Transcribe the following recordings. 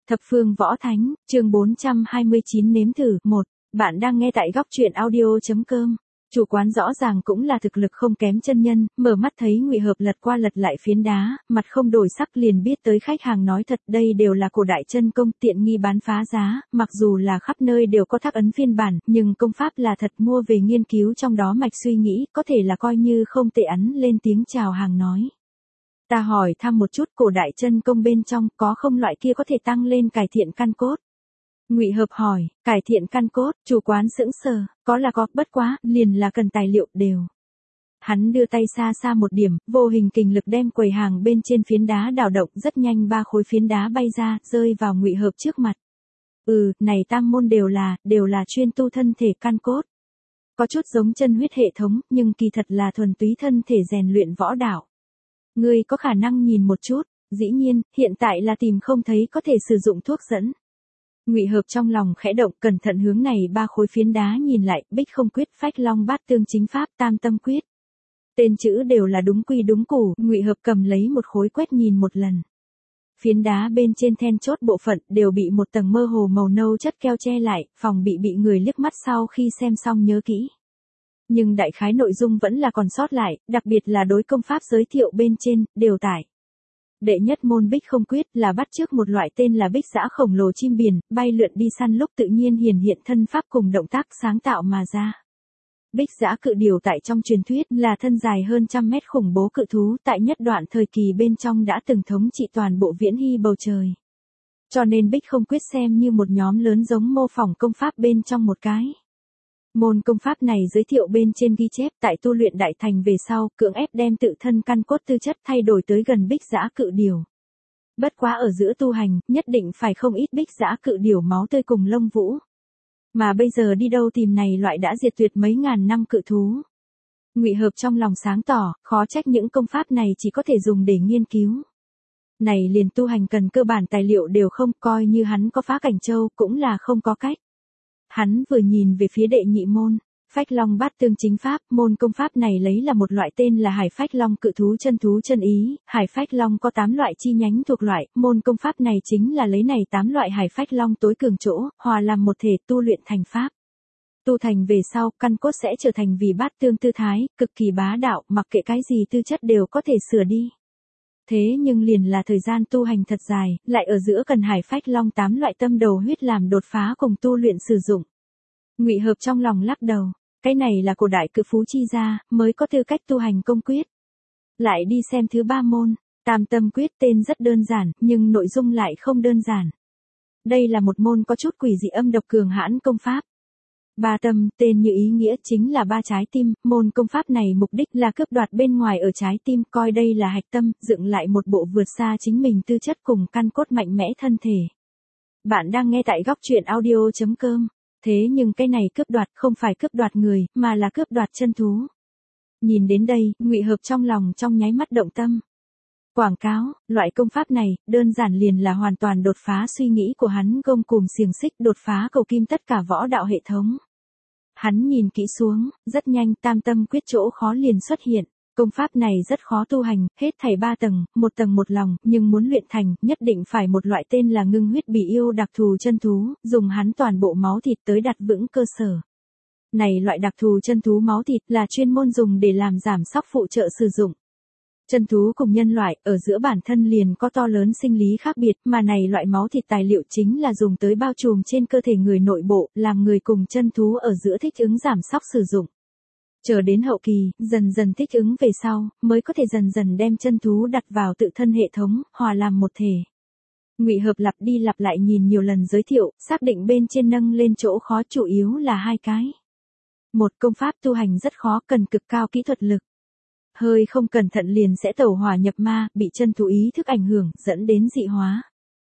Thập phương võ thánh, chương 429 nếm thử, 1. Bạn đang nghe tại góc truyện audio.com. Chủ quán rõ ràng cũng là thực lực không kém chân nhân, mở mắt thấy Ngụy Hợp lật qua lật lại phiến đá, mặt không đổi sắc liền biết tới khách hàng nói thật đây đều là cổ đại chân công tiện nghi bán phá giá, mặc dù là khắp nơi đều có thác ấn phiên bản, nhưng công pháp là thật mua về nghiên cứu trong đó mạch suy nghĩ, có thể là coi như không tệ ấn lên tiếng chào hàng nói. Ta hỏi thăm một chút cổ đại chân công bên trong có không loại kia có thể tăng lên cải thiện căn cốt. Ngụy Hợp hỏi, cải thiện căn cốt, chủ quán sững sờ, có là có, bất quá, liền là cần tài liệu đều. Hắn đưa tay xa xa một điểm, vô hình kình lực đem quầy hàng bên trên phiến đá đảo động rất nhanh 3 khối phiến đá bay ra, rơi vào Ngụy Hợp trước mặt. Này tam môn đều là chuyên tu thân thể căn cốt. Có chút giống chân huyết hệ thống, nhưng kỳ thật là thuần túy thân thể rèn luyện võ đạo. Ngươi có khả năng nhìn một chút, dĩ nhiên, hiện tại là tìm không thấy có thể sử dụng thuốc dẫn. Ngụy Hợp trong lòng khẽ động, cẩn thận hướng này 3 khối phiến đá nhìn lại, Bích Không Quyết, Phách Long Bát Tương Chính Pháp, Tam Tâm Quyết. Tên chữ đều là đúng quy đúng củ, Ngụy Hợp cầm lấy một khối quét nhìn một lần. Phiến đá bên trên then chốt bộ phận đều bị một tầng mơ hồ màu nâu chất keo che lại, phòng bị người liếc mắt sau khi xem xong nhớ kỹ. Nhưng đại khái nội dung vẫn là còn sót lại, đặc biệt là đối công pháp giới thiệu bên trên, đều tải. Đệ nhất môn Bích Không Quyết là bắt chước một loại tên là Bích Dã khổng lồ chim biển, bay lượn đi săn lúc tự nhiên hiện thân pháp cùng động tác sáng tạo mà ra. Bích Dã cự điểu tại trong truyền thuyết là thân dài hơn 100 mét khủng bố cự thú tại nhất đoạn thời kỳ bên trong đã từng thống trị toàn bộ Viễn Hy bầu trời. Cho nên Bích Không Quyết xem như một nhóm lớn giống mô phỏng công pháp bên trong một cái. Môn công pháp này giới thiệu bên trên ghi chép tại tu luyện đại thành về sau, cưỡng ép đem tự thân căn cốt tư chất thay đổi tới gần Bích Dã cự điểu. Bất quá ở giữa tu hành, nhất định phải không ít Bích Dã cự điểu máu tươi cùng lông vũ. Mà bây giờ đi đâu tìm này loại đã diệt tuyệt mấy ngàn năm cự thú. Ngụy Hợp trong lòng sáng tỏ, khó trách những công pháp này chỉ có thể dùng để nghiên cứu. Này liền tu hành cần cơ bản tài liệu đều không, coi như hắn có Phá Cảnh Châu cũng là không có cách. Hắn vừa nhìn về phía đệ nhị môn, Phách Long Bát Tương Chính Pháp, môn công pháp này lấy là một loại tên là Hải Phách Long cự thú chân ý, Hải Phách Long có 8 loại chi nhánh thuộc loại, môn công pháp này chính là lấy này 8 loại Hải Phách Long tối cường chỗ, hòa làm một thể tu luyện thành pháp. Tu thành về sau, căn cốt sẽ trở thành vì bát tương tư thái, cực kỳ bá đạo, mặc kệ cái gì tư chất đều có thể sửa đi. Thế nhưng liền là thời gian tu hành thật dài, lại ở giữa cần Hải Phách Long 8 loại tâm đầu huyết làm đột phá cùng tu luyện sử dụng. Ngụy Hợp trong lòng lắc đầu, cái này là cổ đại cự phú chi gia, mới có tư cách tu hành công quyết. Lại đi xem thứ 3 môn, Tam Tâm Quyết tên rất đơn giản, nhưng nội dung lại không đơn giản. Đây là một môn có chút quỷ dị âm độc cường hãn công pháp. 3 tâm, tên như ý nghĩa chính là 3 trái tim, môn công pháp này mục đích là cướp đoạt bên ngoài ở trái tim, coi đây là hạch tâm, dựng lại một bộ vượt xa chính mình tư chất cùng căn cốt mạnh mẽ thân thể. Bạn đang nghe tại góc truyện audio.com, thế nhưng cái này cướp đoạt không phải cướp đoạt người, mà là cướp đoạt chân thú. Nhìn đến đây, Ngụy Hợp trong lòng trong nháy mắt động tâm. Quảng cáo, loại công pháp này, đơn giản liền là hoàn toàn đột phá suy nghĩ của hắn gông cùm xiềng xích đột phá cầu kim tất cả võ đạo hệ thống. Hắn nhìn kỹ xuống, rất nhanh Tam Tâm Quyết chỗ khó liền xuất hiện. Công pháp này rất khó tu hành, hết thảy 3 tầng một lòng, nhưng muốn luyện thành, nhất định phải một loại tên là ngưng huyết bỉ yêu đặc thù chân thú, dùng hắn toàn bộ máu thịt tới đặt vững cơ sở. Này loại đặc thù chân thú máu thịt là chuyên môn dùng để làm giảm sóc phụ trợ sử dụng. Chân thú cùng nhân loại, ở giữa bản thân liền có to lớn sinh lý khác biệt, mà này loại máu thịt tài liệu chính là dùng tới bao trùm trên cơ thể người nội bộ, làm người cùng chân thú ở giữa thích ứng giảm sóc sử dụng. Chờ đến hậu kỳ, dần dần thích ứng về sau, mới có thể dần dần đem chân thú đặt vào tự thân hệ thống, hòa làm một thể. Ngụy Hợp lặp đi lặp lại nhìn nhiều lần giới thiệu, xác định bên trên nâng lên chỗ khó chủ yếu là 2 cái. Một, công pháp tu hành rất khó, cần cực cao kỹ thuật lực. Hơi không cẩn thận liền sẽ tẩu hỏa nhập ma, bị chân thú ý thức ảnh hưởng, dẫn đến dị hóa.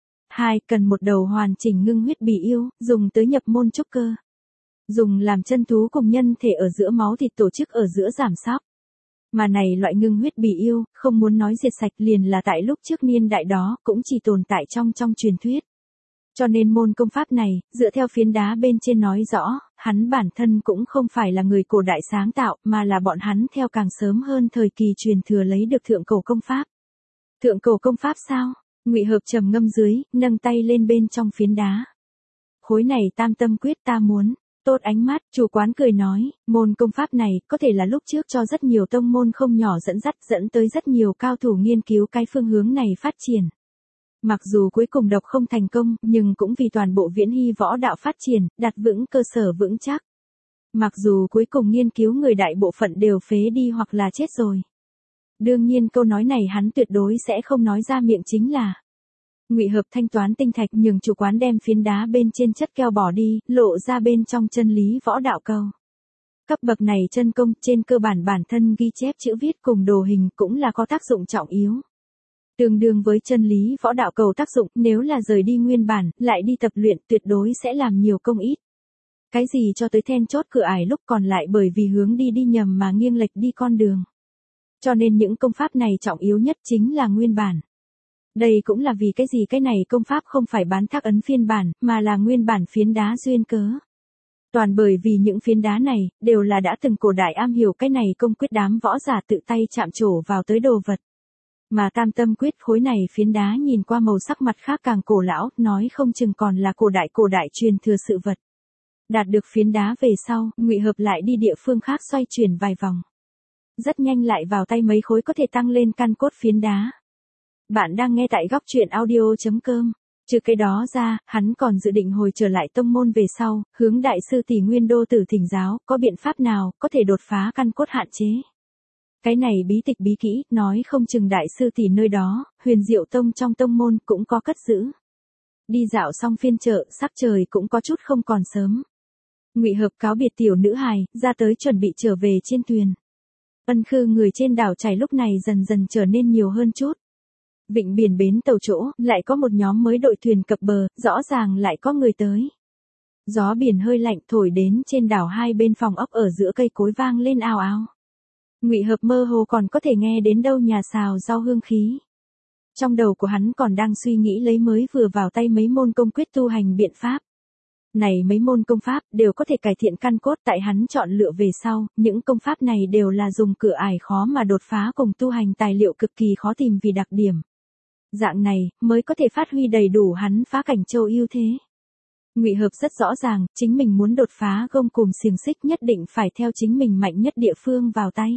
2, cần một đầu hoàn chỉnh ngưng huyết bỉ yêu, dùng tới nhập môn trúc cơ. Dùng làm chân thú cùng nhân thể ở giữa máu thịt tổ chức ở giữa giảm sóc. Mà này loại ngưng huyết bỉ yêu, không muốn nói diệt sạch liền là tại lúc trước niên đại đó, cũng chỉ tồn tại trong truyền thuyết. Cho nên môn công pháp này, dựa theo phiến đá bên trên nói rõ, hắn bản thân cũng không phải là người cổ đại sáng tạo, mà là bọn hắn theo càng sớm hơn thời kỳ truyền thừa lấy được thượng cổ công pháp. Thượng cổ công pháp sao? Ngụy Hợp trầm ngâm dưới, nâng tay lên bên trong phiến đá. Khối này tam tâm quyết ta muốn. Tốt ánh mắt, chủ quán cười nói, môn công pháp này có thể là lúc trước cho rất nhiều tông môn không nhỏ dẫn dắt dẫn tới rất nhiều cao thủ nghiên cứu cái phương hướng này phát triển. Mặc dù cuối cùng độc không thành công, nhưng cũng vì toàn bộ Viễn Hy võ đạo phát triển, đặt vững cơ sở vững chắc. Mặc dù cuối cùng nghiên cứu người đại bộ phận đều phế đi hoặc là chết rồi. Đương nhiên câu nói này hắn tuyệt đối sẽ không nói ra miệng chính là. Ngụy Hợp thanh toán tinh thạch nhường chủ quán đem phiến đá bên trên chất keo bỏ đi, lộ ra bên trong chân lý võ đạo câu. Cấp bậc này chân công trên cơ bản bản thân ghi chép chữ viết cùng đồ hình cũng là có tác dụng trọng yếu. Tương đương với chân lý võ đạo cầu tác dụng, nếu là rời đi nguyên bản, lại đi tập luyện tuyệt đối sẽ làm nhiều công ít. Cái gì cho tới then chốt cửa ải lúc còn lại bởi vì hướng đi nhầm mà nghiêng lệch đi con đường. Cho nên những công pháp này trọng yếu nhất chính là nguyên bản. Đây cũng là vì cái gì cái này công pháp không phải bán thác ấn phiên bản, mà là nguyên bản phiến đá duyên cớ. Toàn bởi vì những phiến đá này, đều là đã từng cổ đại am hiểu cái này công quyết đám võ giả tự tay chạm trổ vào tới đồ vật. Mà tam tâm quyết khối này phiến đá nhìn qua màu sắc mặt khác càng cổ lão, nói không chừng còn là cổ đại truyền thừa sự vật. Đạt được phiến đá về sau, Ngụy Hợp lại đi địa phương khác xoay chuyển vài vòng. Rất nhanh lại vào tay mấy khối có thể tăng lên căn cốt phiến đá. Bạn đang nghe tại góc truyện audio.com. Trừ cái đó ra, hắn còn dự định hồi trở lại tông môn về sau, hướng đại sư tỷ Nguyên Đô Tử thỉnh giáo, có biện pháp nào có thể đột phá căn cốt hạn chế. Cái này bí tịch bí kỹ, nói không chừng đại sư tỷ nơi đó, Huyền Diệu Tông trong tông môn cũng có cất giữ. Đi dạo xong phiên chợ, sắc trời cũng có chút không còn sớm. Ngụy Hợp cáo biệt tiểu nữ hài, ra tới chuẩn bị trở về trên thuyền. Ân khư người trên đảo chảy lúc này dần dần trở nên nhiều hơn chút. Vịnh biển bến tàu chỗ, lại có một nhóm mới đội thuyền cập bờ, rõ ràng lại có người tới. Gió biển hơi lạnh thổi đến trên đảo hai bên phòng ốc ở giữa cây cối vang lên ào ào. Ngụy Hợp mơ hồ còn có thể nghe đến đâu nhà xào rau hương khí. Trong đầu của hắn còn đang suy nghĩ lấy mới vừa vào tay mấy môn công quyết tu hành biện pháp. Này mấy môn công pháp đều có thể cải thiện căn cốt tại hắn chọn lựa về sau, những công pháp này đều là dùng cửa ải khó mà đột phá cùng tu hành tài liệu cực kỳ khó tìm vì đặc điểm. Dạng này mới có thể phát huy đầy đủ hắn phá cảnh châu ưu thế. Ngụy Hợp rất rõ ràng, chính mình muốn đột phá gông cùm xiềng xích nhất định phải theo chính mình mạnh nhất địa phương vào tay.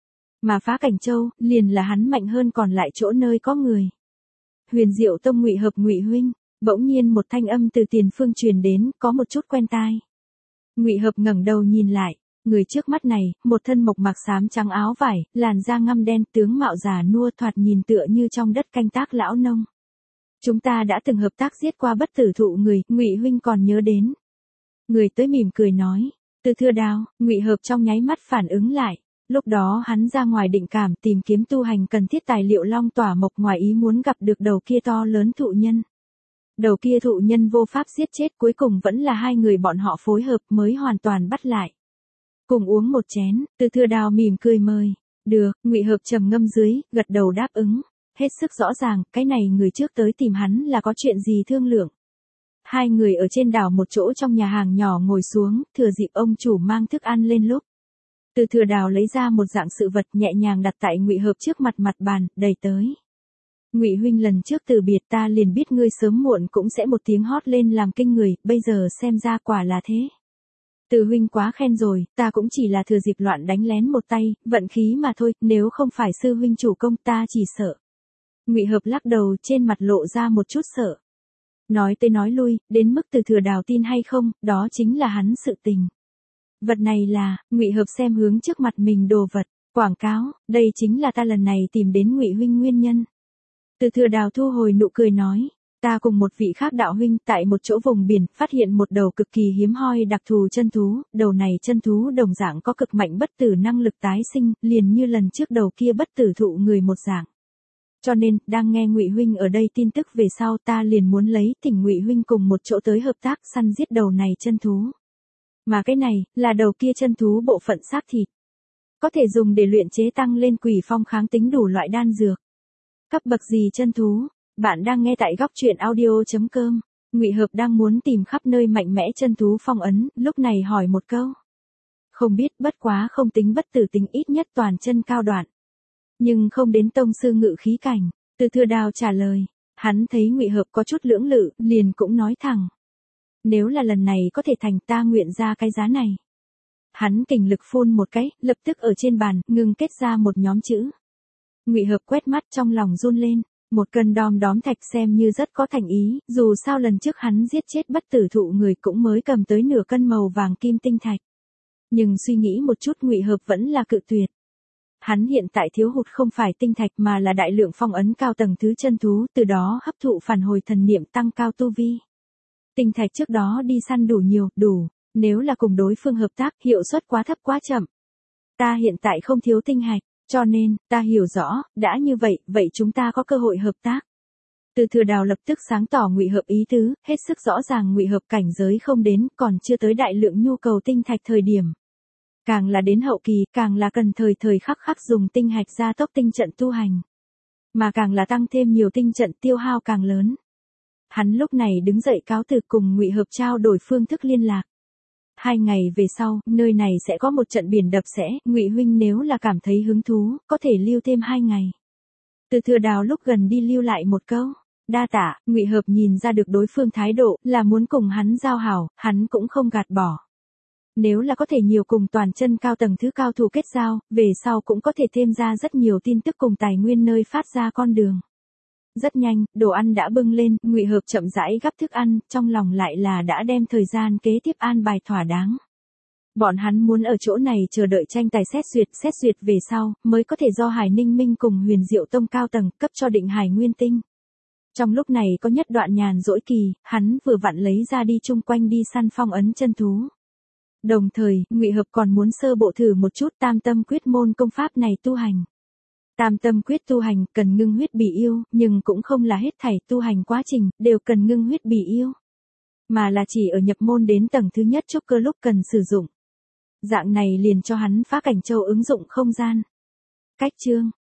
Mà phá cảnh châu, liền là hắn mạnh hơn còn lại chỗ nơi có người. Huyền Diệu Tông Ngụy Hợp Ngụy huynh, bỗng nhiên một thanh âm từ tiền phương truyền đến, có một chút quen tai. Ngụy Hợp ngẩng đầu nhìn lại, người trước mắt này, một thân mộc mạc xám trắng áo vải, làn da ngăm đen, tướng mạo già nua thoạt nhìn tựa như trong đất canh tác lão nông. Chúng ta đã từng hợp tác giết qua bất tử thụ người, Ngụy huynh còn nhớ đến. Người tới mỉm cười nói, Từ Thừa Đao. Ngụy Hợp trong nháy mắt phản ứng lại. Lúc đó hắn ra ngoài định cảm tìm kiếm tu hành cần thiết tài liệu long tỏa mộc, ngoài ý muốn gặp được đầu kia to lớn thụ nhân. Đầu kia thụ nhân vô pháp giết chết, cuối cùng vẫn là hai người bọn họ phối hợp mới hoàn toàn bắt lại. Cùng uống một chén, Từ Thừa Đao mỉm cười mời. Được, Ngụy Hợp trầm ngâm dưới, gật đầu đáp ứng. Hết sức rõ ràng, cái này người trước tới tìm hắn là có chuyện gì thương lượng. Hai người ở trên đảo một chỗ trong nhà hàng nhỏ ngồi xuống, thừa dịp ông chủ mang thức ăn lên lúc. Từ Thừa Đao lấy ra một dạng sự vật nhẹ nhàng đặt tại Ngụy Hợp trước mặt bàn, đầy tới. Ngụy huynh lần trước từ biệt ta liền biết ngươi sớm muộn cũng sẽ một tiếng hót lên làm kinh người, bây giờ xem ra quả là thế. Từ huynh quá khen rồi, ta cũng chỉ là thừa dịp loạn đánh lén một tay, vận khí mà thôi, nếu không phải sư huynh chủ công ta chỉ sợ. Ngụy Hợp lắc đầu, trên mặt lộ ra một chút sợ. Nói tới nói lui, đến mức Từ Thừa Đao tin hay không, đó chính là hắn sự tình. Vật này là, Ngụy Hợp xem hướng trước mặt mình đồ vật, quảng cáo, đây chính là ta lần này tìm đến Ngụy huynh nguyên nhân. Từ Thừa Đao thu hồi nụ cười nói, ta cùng một vị khác đạo huynh tại một chỗ vùng biển, phát hiện một đầu cực kỳ hiếm hoi đặc thù chân thú, đầu này chân thú đồng dạng có cực mạnh bất tử năng lực tái sinh, liền như lần trước đầu kia bất tử thụ người một dạng. Cho nên, đang nghe Ngụy huynh ở đây tin tức về sau ta liền muốn lấy thỉnh Ngụy huynh cùng một chỗ tới hợp tác săn giết đầu này chân thú. Mà cái này, là đầu kia chân thú bộ phận xác thịt. Có thể dùng để luyện chế tăng lên quỷ phong kháng tính đủ loại đan dược. Cấp bậc gì chân thú? Bạn đang nghe tại góc truyện audio.com. Ngụy Hợp đang muốn tìm khắp nơi mạnh mẽ chân thú phong ấn, lúc này hỏi một câu. Không biết, bất quá không tính bất tử tính, ít nhất toàn chân cao đoạn. Nhưng không đến tông sư ngự khí cảnh. Từ Thừa Đao trả lời. Hắn thấy Ngụy Hợp có chút lưỡng lự, liền cũng nói thẳng. Nếu là lần này có thể thành, ta nguyện ra cái giá này. Hắn kình lực phun một cái, lập tức ở trên bàn, ngưng kết ra một nhóm chữ. Ngụy Hợp quét mắt trong lòng run lên, 1 cân đom đóm thạch xem như rất có thành ý, dù sao lần trước hắn giết chết bất tử thụ người cũng mới cầm tới nửa cân màu vàng kim tinh thạch. Nhưng suy nghĩ một chút Ngụy Hợp vẫn là cự tuyệt. Hắn hiện tại thiếu hụt không phải tinh thạch mà là đại lượng phong ấn cao tầng thứ chân thú, từ đó hấp thụ phản hồi thần niệm tăng cao tu vi. Tinh thạch trước đó đi săn đủ nhiều, đủ, nếu là cùng đối phương hợp tác, hiệu suất quá thấp quá chậm. Ta hiện tại không thiếu tinh hạch, cho nên, ta hiểu rõ, đã như vậy, vậy chúng ta có cơ hội hợp tác. Từ Thừa Đào lập tức sáng tỏ Ngụy Hợp ý tứ, hết sức rõ ràng Ngụy Hợp cảnh giới không đến, còn chưa tới đại lượng nhu cầu tinh thạch thời điểm. Càng là đến hậu kỳ, càng là cần thời thời khắc khắc dùng tinh hạch gia tốc tinh trận tu hành. Mà càng là tăng thêm nhiều tinh trận tiêu hao càng lớn. Hắn lúc này đứng dậy cáo từ cùng Ngụy Hợp trao đổi phương thức liên lạc. 2 ngày về sau, nơi này sẽ có một trận biển đập sẽ, Ngụy huynh nếu là cảm thấy hứng thú, có thể lưu thêm 2 ngày. Từ Thừa Đào lúc gần đi lưu lại một câu, đa tạ. Ngụy Hợp nhìn ra được đối phương thái độ, là muốn cùng hắn giao hảo, hắn cũng không gạt bỏ. Nếu là có thể nhiều cùng toàn chân cao tầng thứ cao thủ kết giao, về sau cũng có thể thêm ra rất nhiều tin tức cùng tài nguyên nơi phát ra con đường. Rất nhanh, đồ ăn đã bưng lên, Ngụy Hợp chậm rãi gắp thức ăn, trong lòng lại là đã đem thời gian kế tiếp an bài thỏa đáng. Bọn hắn muốn ở chỗ này chờ đợi tranh tài xét duyệt về sau, mới có thể do Hải Ninh Minh cùng Huyền Diệu Tông cao tầng cấp cho Định Hải Nguyên Tinh. Trong lúc này có nhất đoạn nhàn rỗi kỳ, hắn vừa vặn lấy ra đi chung quanh đi săn phong ấn chân thú. Đồng thời, Ngụy Hợp còn muốn sơ bộ thử một chút Tam Tâm Quyết môn công pháp này tu hành. Tam Tâm Quyết tu hành cần ngưng huyết bỉ yêu, nhưng cũng không là hết thảy tu hành quá trình đều cần ngưng huyết bỉ yêu, mà là chỉ ở nhập môn đến tầng thứ nhất trúc cơ lúc cần sử dụng. Dạng này liền cho hắn phá cảnh châu ứng dụng không gian. Cách chương